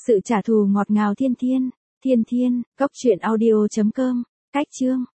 Sự trả thù ngọt ngào thiên thiên, cốc truyện audio.com, cách chương.